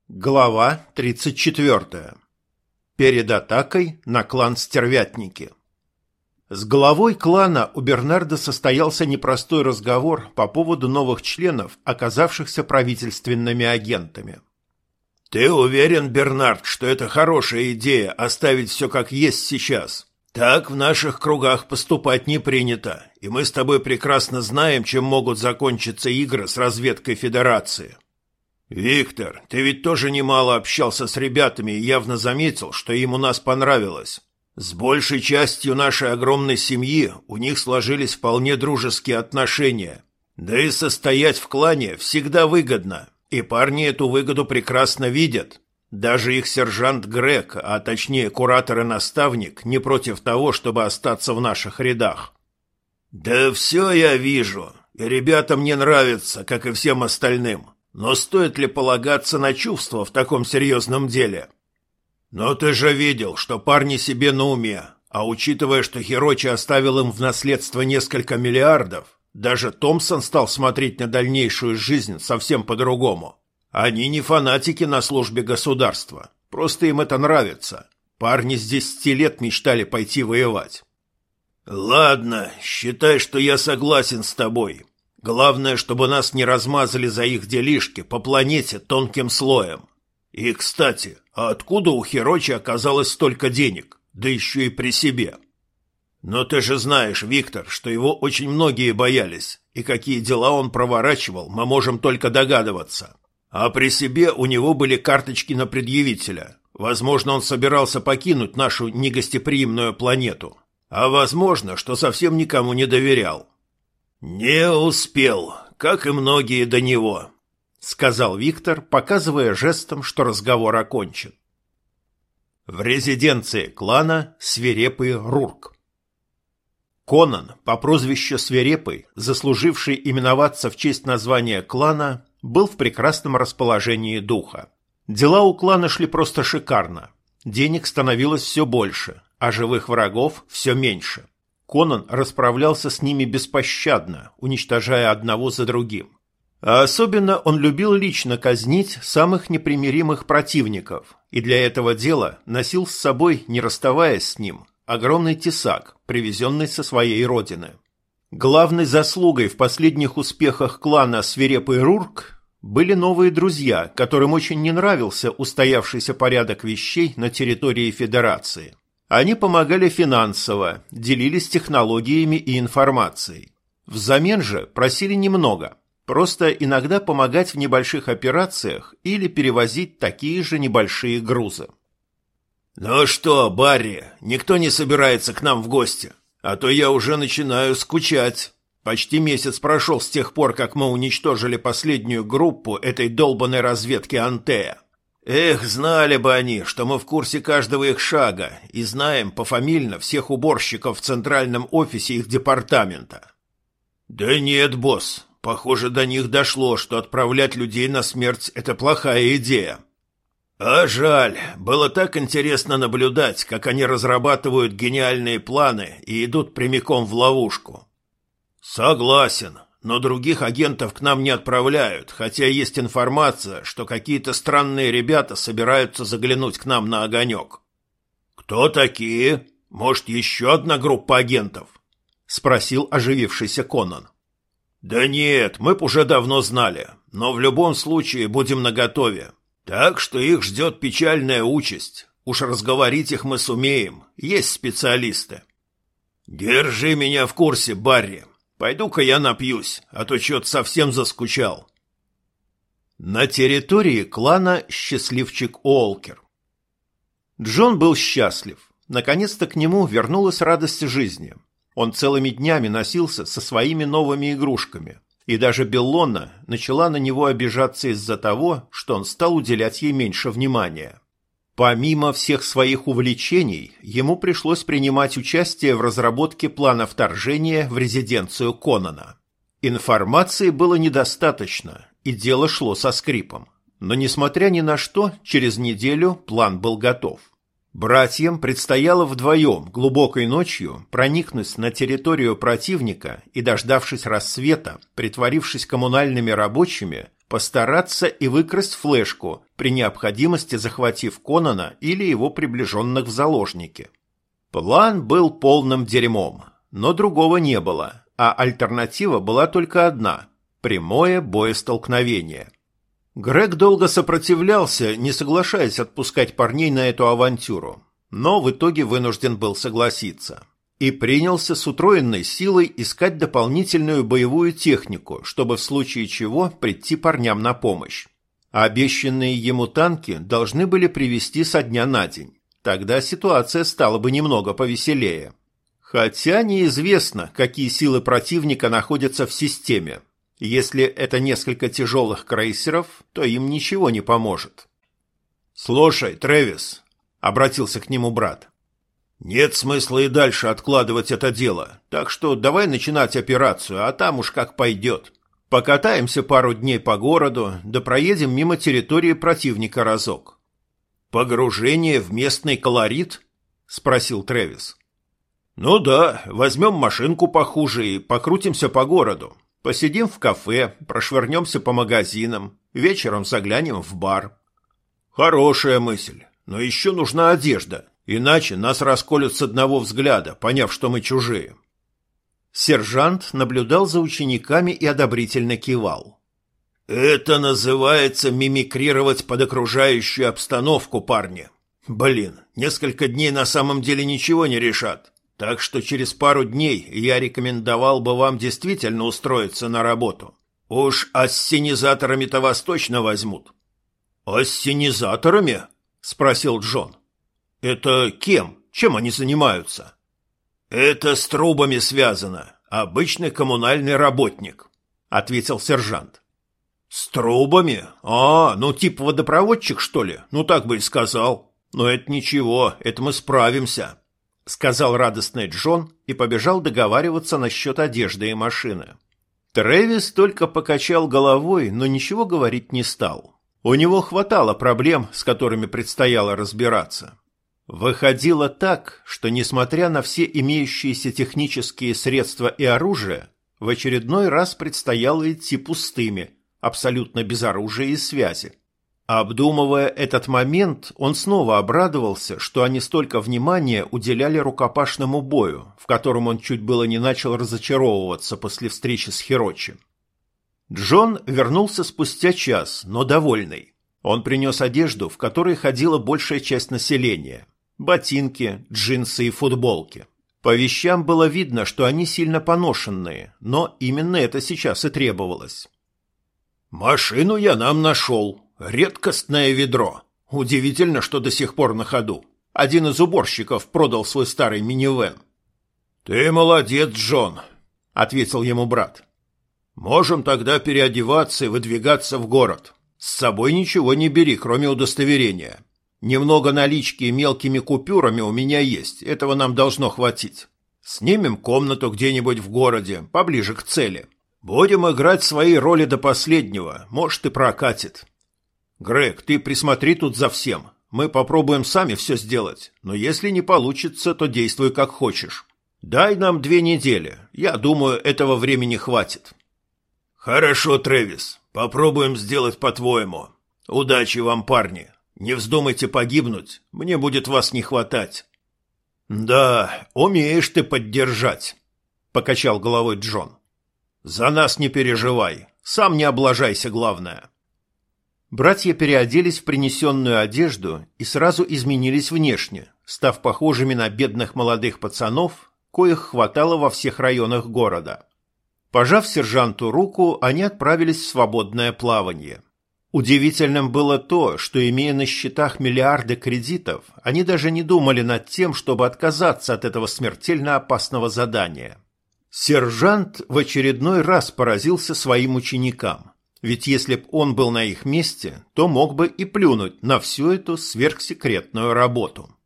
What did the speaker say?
Глава 34. Перед атакой на клан Стервятники. С главой клана у Бернарда состоялся непростой разговор по поводу новых членов, оказавшихся правительственными агентами. «Ты уверен, Бернард, что это хорошая идея оставить все как есть сейчас? Так в наших кругах поступать не принято, и мы с тобой прекрасно знаем, чем могут закончиться игры с разведкой Федерации». «Виктор, ты ведь тоже немало общался с ребятами и явно заметил, что им у нас понравилось. С большей частью нашей огромной семьи у них сложились вполне дружеские отношения. Да и состоять в клане всегда выгодно, и парни эту выгоду прекрасно видят. Даже их сержант Грег, а точнее куратор и наставник, не против того, чтобы остаться в наших рядах». «Да все я вижу, и ребята мне нравятся, как и всем остальным. Но стоит ли полагаться на чувства в таком серьезном деле? Но ты же видел, что парни себе на уме, а учитывая, что Хирочи оставил им в наследство несколько миллиардов, даже Томпсон стал смотреть на дальнейшую жизнь совсем по-другому. Они не фанатики на службе государства, просто им это нравится. Парни с 10 лет мечтали пойти воевать». «Ладно, считай, что я согласен с тобой. Главное, чтобы нас не размазали за их делишки по планете тонким слоем. И, кстати, а откуда у Хирочи оказалось столько денег, да еще и при себе? Но ты же знаешь, Виктор, что его очень многие боялись, и какие дела он проворачивал, мы можем только догадываться. А при себе у него были карточки на предъявителя. Возможно, он собирался покинуть нашу негостеприимную планету. А возможно, что совсем никому не доверял. «Не успел, как и многие до него», — сказал Виктор, показывая жестом, что разговор окончен. В резиденции клана Свирепый Рурк. Конан, по прозвищу Свирепый, заслуживший именоваться в честь названия клана, был в прекрасном расположении духа. Дела у клана шли просто шикарно. Денег становилось все больше, а живых врагов все меньше. Конан расправлялся с ними беспощадно, уничтожая одного за другим. А особенно он любил лично казнить самых непримиримых противников, и для этого дела носил с собой, не расставаясь с ним, огромный тесак, привезенный со своей родины. Главной заслугой в последних успехах клана Свирепый Рурк были новые друзья, которым очень не нравился устоявшийся порядок вещей на территории Федерации. Они помогали финансово, делились технологиями и информацией. Взамен же просили немного, просто иногда помогать в небольших операциях или перевозить такие же небольшие грузы. «Ну что, Барри, никто не собирается к нам в гости, а то я уже начинаю скучать. Почти месяц прошел с тех пор, как мы уничтожили последнюю группу этой долбанной разведки Антея. Эх, знали бы они, что мы в курсе каждого их шага и знаем пофамильно всех уборщиков в центральном офисе их департамента». «Да нет, босс, похоже, до них дошло, что отправлять людей на смерть – это плохая идея». «А жаль, было так интересно наблюдать, как они разрабатывают гениальные планы и идут прямиком в ловушку». «Согласен. Но других агентов к нам не отправляют, хотя есть информация, что какие-то странные ребята собираются заглянуть к нам на огонек». «Кто такие? Может, еще одна группа агентов?» — спросил оживившийся Конан. «Да нет, мы б уже давно знали, но в любом случае будем наготове. Так что их ждет печальная участь. Уж разговорить их мы сумеем, есть специалисты». «Держи меня в курсе, Барри. Пойду-ка я напьюсь, а то что-то совсем заскучал». На территории клана Счастливчик Уолкер. Джон был счастлив. Наконец-то к нему вернулась радость жизни. Он целыми днями носился со своими новыми игрушками, и даже Беллона начала на него обижаться из-за того, что он стал уделять ей меньше внимания. Помимо всех своих увлечений, ему пришлось принимать участие в разработке плана вторжения в резиденцию Конана. Информации было недостаточно, и дело шло со скрипом. Но, несмотря ни на что, через неделю план был готов. Братьям предстояло вдвоем глубокой ночью проникнуть на территорию противника и, дождавшись рассвета, притворившись коммунальными рабочими, постараться и выкрасть флешку, при необходимости захватив Конана или его приближенных в заложники. План был полным дерьмом, но другого не было, а альтернатива была только одна – прямое боестолкновение. Грег долго сопротивлялся, не соглашаясь отпускать парней на эту авантюру, но в итоге вынужден был согласиться. И принялся с утроенной силой искать дополнительную боевую технику, чтобы в случае чего прийти парням на помощь. А обещанные ему танки должны были привезти со дня на день. Тогда ситуация стала бы немного повеселее. Хотя неизвестно, какие силы противника находятся в системе. Если это несколько тяжелых крейсеров, то им ничего не поможет. «Слушай, Трэвис», — обратился к нему брат, — «нет смысла и дальше откладывать это дело, так что давай начинать операцию, а там уж как пойдет. Покатаемся пару дней по городу, да проедем мимо территории противника разок». «Погружение в местный колорит?» — спросил Трэвис. «Ну да, возьмем машинку похуже и покрутимся по городу. Посидим в кафе, прошвырнемся по магазинам, вечером заглянем в бар». «Хорошая мысль, но еще нужна одежда, иначе нас расколют с одного взгляда, поняв, что мы чужие». Сержант наблюдал за учениками и одобрительно кивал. «Это называется мимикрировать под окружающую обстановку, парни. Блин, несколько дней на самом деле ничего не решат. Так что через пару дней я рекомендовал бы вам действительно устроиться на работу. Уж ассенизаторами-то вас точно возьмут». «Ассенизаторами?» — спросил Джон. «Это кем? Чем они занимаются?» «Это с трубами связано. Обычный коммунальный работник», — ответил сержант. «С трубами? Ну типа водопроводчик, что ли? Ну так бы и сказал. Но это ничего, это мы справимся», — сказал радостный Джон и побежал договариваться насчет одежды и машины. Трэвис только покачал головой, но ничего говорить не стал. У него хватало проблем, с которыми предстояло разбираться. Выходило так, что, несмотря на все имеющиеся технические средства и оружие, в очередной раз предстояло идти пустыми, абсолютно без оружия и связи. Обдумывая этот момент, он снова обрадовался, что они столько внимания уделяли рукопашному бою, в котором он чуть было не начал разочаровываться после встречи с Хирочи. Джон вернулся спустя час, но довольный. Он принес одежду, в которой ходила большая часть населения. Ботинки, джинсы и футболки. По вещам было видно, что они сильно поношенные, но именно это сейчас и требовалось. «Машину я нам нашел. Редкостное ведро. Удивительно, что до сих пор на ходу. Один из уборщиков продал свой старый минивэн». «Ты молодец, Джон», — ответил ему брат. «Можем тогда переодеваться и выдвигаться в город. С собой ничего не бери, кроме удостоверения. Немного налички и мелкими купюрами у меня есть, этого нам должно хватить. Снимем комнату где-нибудь в городе, поближе к цели. Будем играть свои роли до последнего, может и прокатит. Грег, ты присмотри тут за всем. Мы попробуем сами все сделать, но если не получится, то действуй как хочешь. Дай нам 2 недели, я думаю, этого времени хватит». «Хорошо, Трэвис, попробуем сделать по-твоему. Удачи вам, парни. Не вздумайте погибнуть, мне будет вас не хватать». «Да, умеешь ты поддержать», — покачал головой Джон. «За нас не переживай, сам не облажайся, главное». Братья переоделись в принесенную одежду и сразу изменились внешне, став похожими на бедных молодых пацанов, коих хватало во всех районах города. Пожав сержанту руку, они отправились в свободное плавание. Удивительным было то, что, имея на счетах миллиарды кредитов, они даже не думали над тем, чтобы отказаться от этого смертельно опасного задания. Сержант в очередной раз поразился своим ученикам, ведь если б он был на их месте, то мог бы и плюнуть на всю эту сверхсекретную работу.